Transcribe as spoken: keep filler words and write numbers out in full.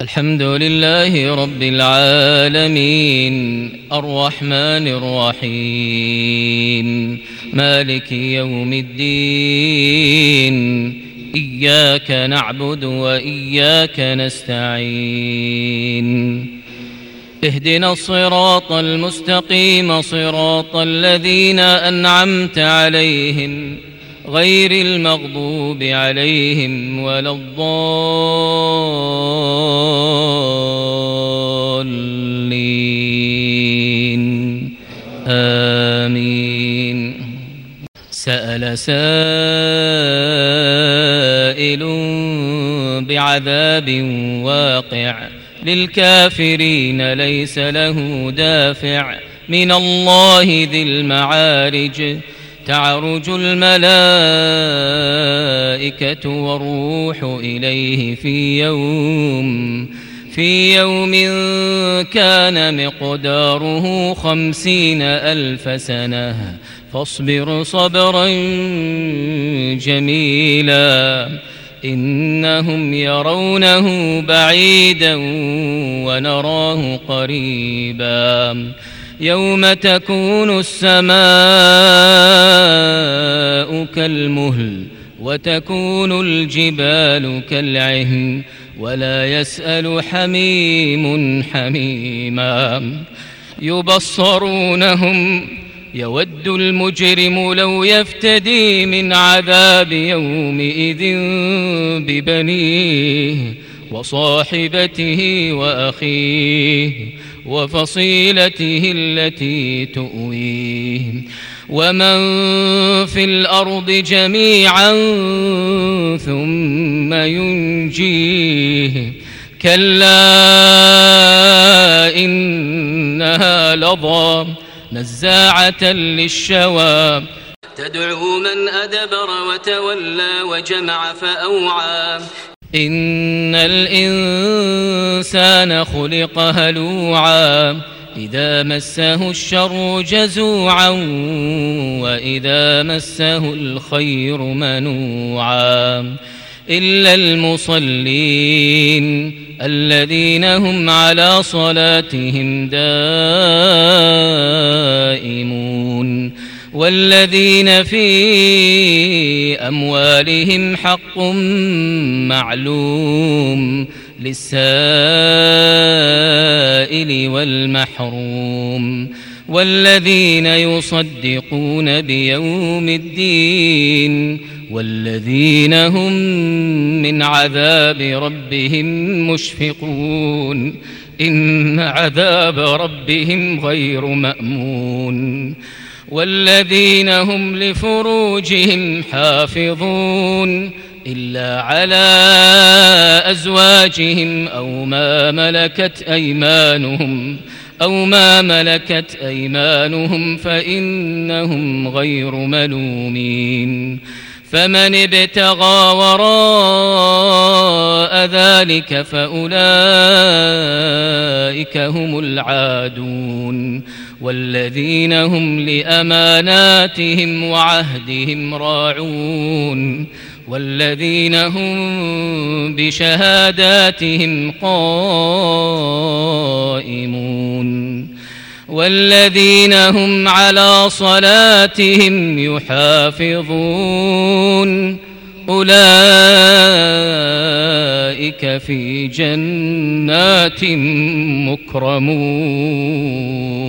الحمد لله رب العالمين الرحمن الرحيم مالك يوم الدين إياك نعبد وإياك نستعين اهدنا الصراط المستقيم صراط الذين أنعمت عليهم غير المغضوب عليهم ولا الضالين آمين. سأل سائل بعذاب واقع للكافرين ليس له دافع من الله ذي المعارج تعرج الملائكة والروح إليه في يوم في يوم كان مقداره خمسين ألف سنة فاصبر صبرا جميلا إنهم يرونه بعيدا ونراه قريبا يوم تكون السماء كالمهل وتكون الجبال كالعهن ولا يسأل حميم حميما يبصرونهم يود المجرم لو يفتدي من عذاب يومئذ ببنيه وصاحبته وأخيه وفصيلته التي تؤويه ومن في الأرض جميعا ثم ينجيه كلا إنها لظى نزاعة للشوى تدعو من أدبر وتولى وجمع فأوعى إن الإنسان خلق هلوعا إذا مسه الشر جزوعا وإذا مسه الخير منوعا إلا المصلين الذين هم على صلاتهم دائمون والذين في أموالهم حق معلوم للسائل والمحروم والذين يصدقون بيوم الدين والذين هم من عذاب ربهم مشفقون إن عذاب ربهم غير مأمون والذين هم لفروجهم حافظون إلا على أزواجهم أو ما ملكت أيمانهم أو ما ملكت أيمانهم فإنهم غير ملومين فمن ابتغى وراء ذلك فأولئك هم العادون والذين هم لأماناتهم وعهدهم راعون والذين هم بشهاداتهم قائمون والذين هم على صلاتهم يحافظون أولئك في جنات مكرمون.